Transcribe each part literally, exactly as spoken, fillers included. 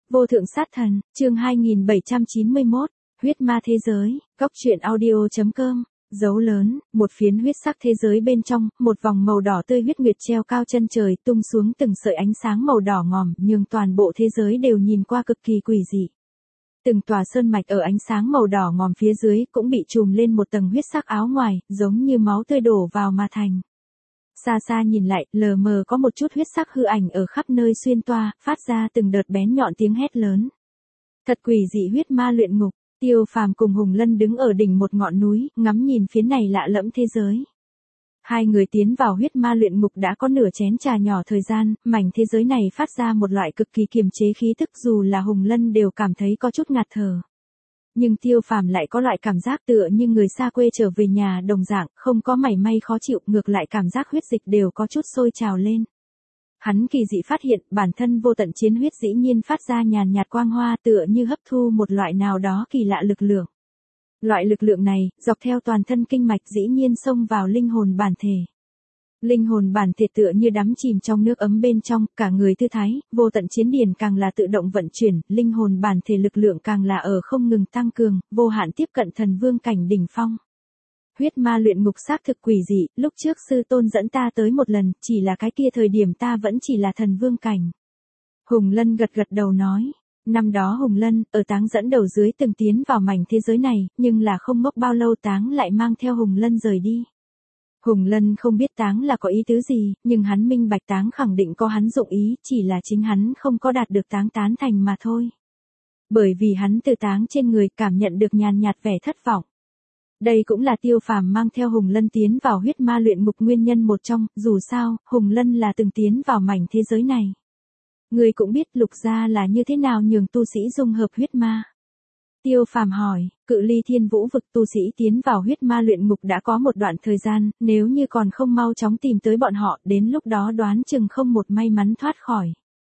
Vô thượng sát thần, chương hai nghìn bảy trăm chín mươi mốt, huyết ma thế giới, góc truyện audio.com, dấu lớn, một phiến huyết sắc thế giới bên trong, một vòng màu đỏ tươi huyết nguyệt treo cao chân trời tung xuống từng sợi ánh sáng màu đỏ ngòm, nhưng toàn bộ thế giới đều nhìn qua cực kỳ quỷ dị. Từng tòa sơn mạch ở ánh sáng màu đỏ ngòm phía dưới cũng bị trùm lên một tầng huyết sắc áo ngoài, giống như máu tươi đổ vào mà thành. Xa xa nhìn lại, lờ mờ có một chút huyết sắc hư ảnh ở khắp nơi xuyên toa, phát ra từng đợt bén nhọn tiếng hét lớn. Thật quỷ dị huyết ma luyện ngục, Tiêu Phàm cùng Hùng Lân đứng ở đỉnh một ngọn núi, ngắm nhìn phía này lạ lẫm thế giới. Hai người tiến vào huyết ma luyện ngục đã có nửa chén trà nhỏ thời gian, mảnh thế giới này phát ra một loại cực kỳ kiềm chế khí tức, dù là Hùng Lân đều cảm thấy có chút ngạt thở. Nhưng Tiêu Phàm lại có loại cảm giác tựa như người xa quê trở về nhà đồng dạng, không có mảy may khó chịu, ngược lại cảm giác huyết dịch đều có chút sôi trào lên. Hắn kỳ dị phát hiện, bản thân vô tận chiến huyết dĩ nhiên phát ra nhàn nhạt quang hoa, tựa như hấp thu một loại nào đó kỳ lạ lực lượng. Loại lực lượng này, dọc theo toàn thân kinh mạch dĩ nhiên xông vào linh hồn bản thể. Linh hồn bản thể tựa như đắm chìm trong nước ấm bên trong, cả người thư thái, vô tận chiến điển càng là tự động vận chuyển, linh hồn bản thể lực lượng càng là ở không ngừng tăng cường, vô hạn tiếp cận thần vương cảnh đỉnh phong. Huyết ma luyện ngục xác thực quỷ dị, lúc trước sư tôn dẫn ta tới một lần, chỉ là cái kia thời điểm ta vẫn chỉ là thần vương cảnh. Hùng Lân gật gật đầu nói. Năm đó Hùng Lân, ở Táng dẫn đầu dưới từng tiến vào mảnh thế giới này, nhưng là không ngốc bao lâu Táng lại mang theo Hùng Lân rời đi. Hùng Lân không biết Táng là có ý tứ gì, nhưng hắn minh bạch Táng khẳng định có hắn dụng ý, chỉ là chính hắn không có đạt được Táng tán thành mà thôi. Bởi vì hắn từ Táng trên người cảm nhận được nhàn nhạt vẻ thất vọng. Đây cũng là Tiêu Phàm mang theo Hùng Lân tiến vào huyết ma luyện ngục nguyên nhân một trong, dù sao, Hùng Lân là từng tiến vào mảnh thế giới này. Người cũng biết Lục gia là như thế nào nhường tu sĩ dung hợp huyết ma. Tiêu Phàm hỏi, cự ly thiên vũ vực tu sĩ tiến vào huyết ma luyện ngục đã có một đoạn thời gian, nếu như còn không mau chóng tìm tới bọn họ, đến lúc đó đoán chừng không một may mắn thoát khỏi.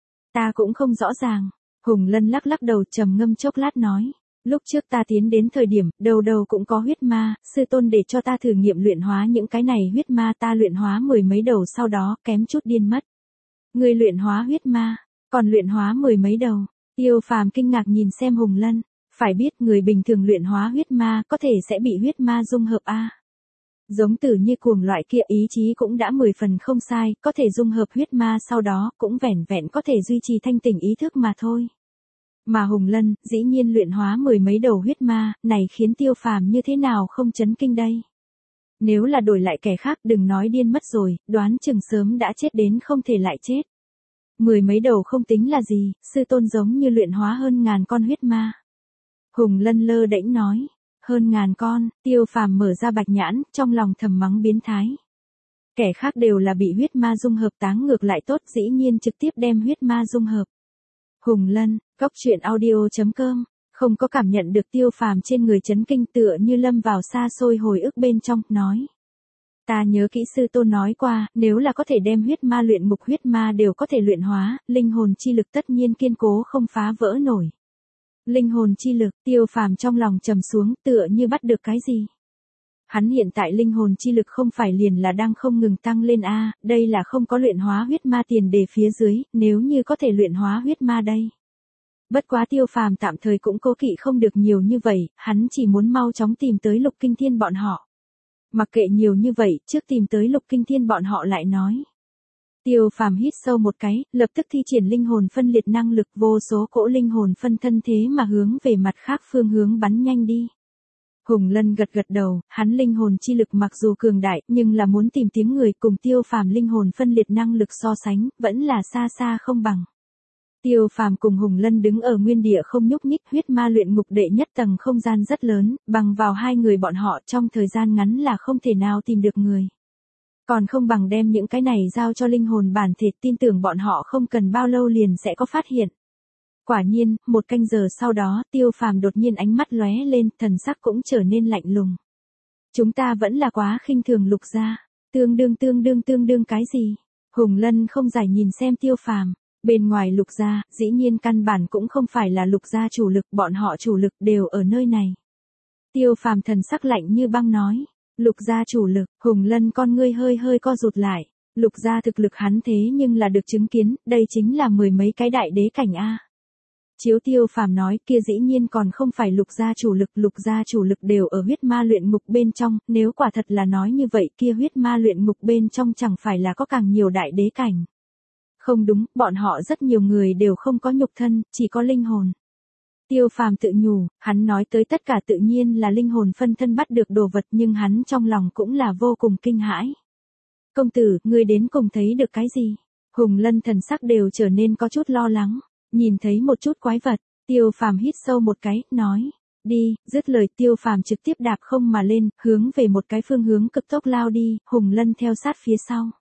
Ta cũng không rõ ràng. Hùng Lân lắc lắc đầu trầm ngâm chốc lát nói. Lúc trước ta tiến đến thời điểm, đầu đầu cũng có huyết ma, sư tôn để cho ta thử nghiệm luyện hóa những cái này huyết ma, ta luyện hóa mười mấy đầu sau đó, kém chút điên mất. Người luyện hóa huyết ma, còn luyện hóa mười mấy đầu. Tiêu Phàm kinh ngạc nhìn xem Hùng Lân, phải biết người bình thường luyện hóa huyết ma có thể sẽ bị huyết ma dung hợp a. Giống tử như cuồng loại kia ý chí cũng đã mười phần không sai, có thể dung hợp huyết ma sau đó cũng vẻn vẹn có thể duy trì thanh tỉnh ý thức mà thôi. Mà Hùng Lân, dĩ nhiên luyện hóa mười mấy đầu huyết ma, này khiến Tiêu Phàm như thế nào không chấn kinh đây. Nếu là đổi lại kẻ khác đừng nói điên mất rồi, đoán chừng sớm đã chết đến không thể lại chết. Mười mấy đầu không tính là gì, sư tôn giống như luyện hóa hơn ngàn con huyết ma. Hùng Lân lơ đễnh nói, hơn ngàn con, Tiêu Phàm mở ra bạch nhãn, trong lòng thầm mắng biến thái. Kẻ khác đều là bị huyết ma dung hợp, Táng ngược lại tốt, dĩ nhiên trực tiếp đem huyết ma dung hợp. Hùng Lân, góc truyện audio.com, không có cảm nhận được Tiêu Phàm trên người chấn kinh, tựa như lâm vào xa xôi hồi ức bên trong, nói. Ta nhớ kỹ sư tôn nói qua, nếu là có thể đem huyết ma luyện ngục huyết ma đều có thể luyện hóa, linh hồn chi lực tất nhiên kiên cố không phá vỡ nổi. Linh hồn chi lực, Tiêu Phàm trong lòng trầm xuống, tựa như bắt được cái gì. Hắn hiện tại linh hồn chi lực không phải liền là đang không ngừng tăng lên a, đây là không có luyện hóa huyết ma tiền đề phía dưới, nếu như có thể luyện hóa huyết ma đây. Bất quá Tiêu Phàm tạm thời cũng cố kỵ không được nhiều như vậy, hắn chỉ muốn mau chóng tìm tới Lục Kinh Thiên bọn họ. Mặc kệ nhiều như vậy, trước tìm tới Lục Kinh Thiên bọn họ lại nói. Tiêu Phàm hít sâu một cái, lập tức thi triển linh hồn phân liệt năng lực, vô số cỗ linh hồn phân thân thế mà hướng về mặt khác phương hướng bắn nhanh đi. Hùng Lân gật gật đầu, hắn linh hồn chi lực mặc dù cường đại, nhưng là muốn tìm tiếng người cùng Tiêu Phàm linh hồn phân liệt năng lực so sánh, vẫn là xa xa không bằng. Tiêu Phàm cùng Hùng Lân đứng ở nguyên địa không nhúc nhích, huyết ma luyện ngục đệ nhất tầng không gian rất lớn, bằng vào hai người bọn họ trong thời gian ngắn là không thể nào tìm được người. Còn không bằng đem những cái này giao cho linh hồn bản thể, tin tưởng bọn họ không cần bao lâu liền sẽ có phát hiện. Quả nhiên, một canh giờ sau đó, Tiêu Phàm đột nhiên ánh mắt lóe lên, thần sắc cũng trở nên lạnh lùng. Chúng ta vẫn là quá khinh thường Lục gia, tương đương tương đương tương đương cái gì? Hùng Lân không giải nhìn xem Tiêu Phàm. Bên ngoài Lục gia, dĩ nhiên căn bản cũng không phải là Lục gia chủ lực, bọn họ chủ lực đều ở nơi này. Tiêu Phàm thần sắc lạnh như băng nói, Lục gia chủ lực, Hùng Lân con ngươi hơi hơi co rụt lại, Lục gia thực lực hắn thế nhưng là được chứng kiến, đây chính là mười mấy cái đại đế cảnh a. Chiếu Tiêu Phàm nói, kia dĩ nhiên còn không phải lục gia chủ lực, lục gia chủ lực đều ở huyết ma luyện ngục bên trong, nếu quả thật là nói như vậy kia huyết ma luyện ngục bên trong chẳng phải là có càng nhiều đại đế cảnh. Không đúng, bọn họ rất nhiều người đều không có nhục thân, chỉ có linh hồn. Tiêu Phàm tự nhủ, hắn nói tới tất cả tự nhiên là linh hồn phân thân bắt được đồ vật, nhưng hắn trong lòng cũng là vô cùng kinh hãi. Công tử, ngươi đến cùng thấy được cái gì? Hùng Lân thần sắc đều trở nên có chút lo lắng, nhìn thấy một chút quái vật. Tiêu Phàm hít sâu một cái, nói, đi, dứt lời Tiêu Phàm trực tiếp đạp không mà lên, hướng về một cái phương hướng cực tốc lao đi, Hùng Lân theo sát phía sau.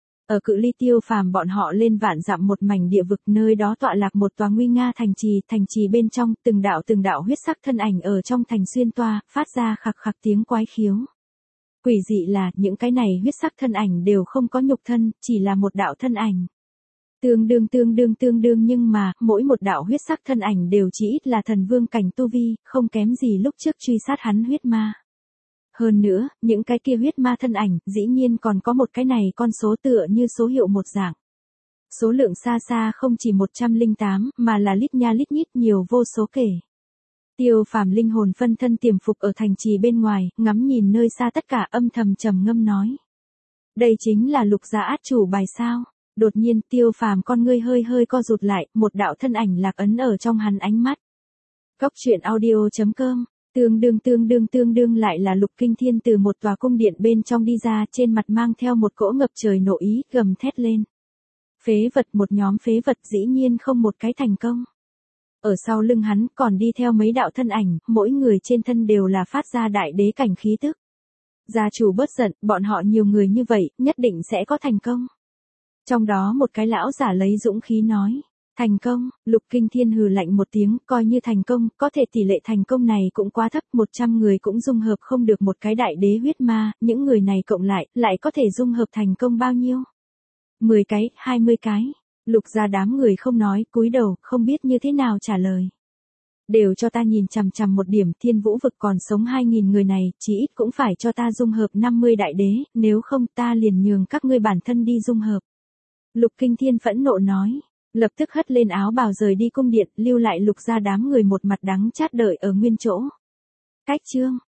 Ở cự ly Tiêu Phàm bọn họ lên vạn dặm một mảnh địa vực, nơi đó tọa lạc một tòa nguy nga thành trì, thành trì bên trong, từng đạo từng đạo huyết sắc thân ảnh ở trong thành xuyên toa, phát ra khặc khặc tiếng quái khiếu. Quỷ dị là, những cái này huyết sắc thân ảnh đều không có nhục thân, chỉ là một đạo thân ảnh. Tương đương tương đương tương đương nhưng mà, mỗi một đạo huyết sắc thân ảnh đều chỉ ít là thần vương cảnh tu vi, không kém gì lúc trước truy sát hắn huyết ma. Hơn nữa, những cái kia huyết ma thân ảnh, dĩ nhiên còn có một cái này con số tựa như số hiệu một dạng. Số lượng xa xa không chỉ một trăm lẻ tám, mà là lít nha lít nhít nhiều vô số kể. Tiêu Phàm linh hồn phân thân tiềm phục ở thành trì bên ngoài, ngắm nhìn nơi xa tất cả, âm thầm trầm ngâm nói. Đây chính là lục gia át chủ bài sao? Đột nhiên Tiêu Phàm con ngươi hơi hơi co rụt lại, một đạo thân ảnh lạc ấn ở trong hắn ánh mắt. Góc truyện audio chấm com, tương đương tương đương tương đương lại là Lục Kinh Thiên từ một tòa cung điện bên trong đi ra, trên mặt mang theo một cỗ ngập trời nộ ý, gầm thét lên. Phế vật, một nhóm phế vật, dĩ nhiên không một cái thành công. Ở sau lưng hắn còn đi theo mấy đạo thân ảnh, mỗi người trên thân đều là phát ra đại đế cảnh khí tức. Gia chủ bớt giận, bọn họ nhiều người như vậy, nhất định sẽ có thành công. Trong đó một cái lão giả lấy dũng khí nói, thành công. Lục Kinh Thiên hừ lạnh một tiếng, coi như thành công, có thể tỷ lệ thành công này cũng quá thấp, một trăm người cũng dung hợp không được một cái đại đế huyết ma, những người này cộng lại, lại có thể dung hợp thành công bao nhiêu? mười cái, hai mươi cái. Lục gia đám người không nói, cúi đầu, không biết như thế nào trả lời. Đều cho ta nhìn chằm chằm một điểm, Thiên Vũ vực còn sống hai nghìn người này, chỉ ít cũng phải cho ta dung hợp năm mươi đại đế, nếu không ta liền nhường các ngươi bản thân đi dung hợp. Lục Kinh Thiên phẫn nộ nói, lập tức hất lên áo bào rời đi cung điện, lưu lại lục gia đám người một mặt đắng chát đợi ở nguyên chỗ. Cách chương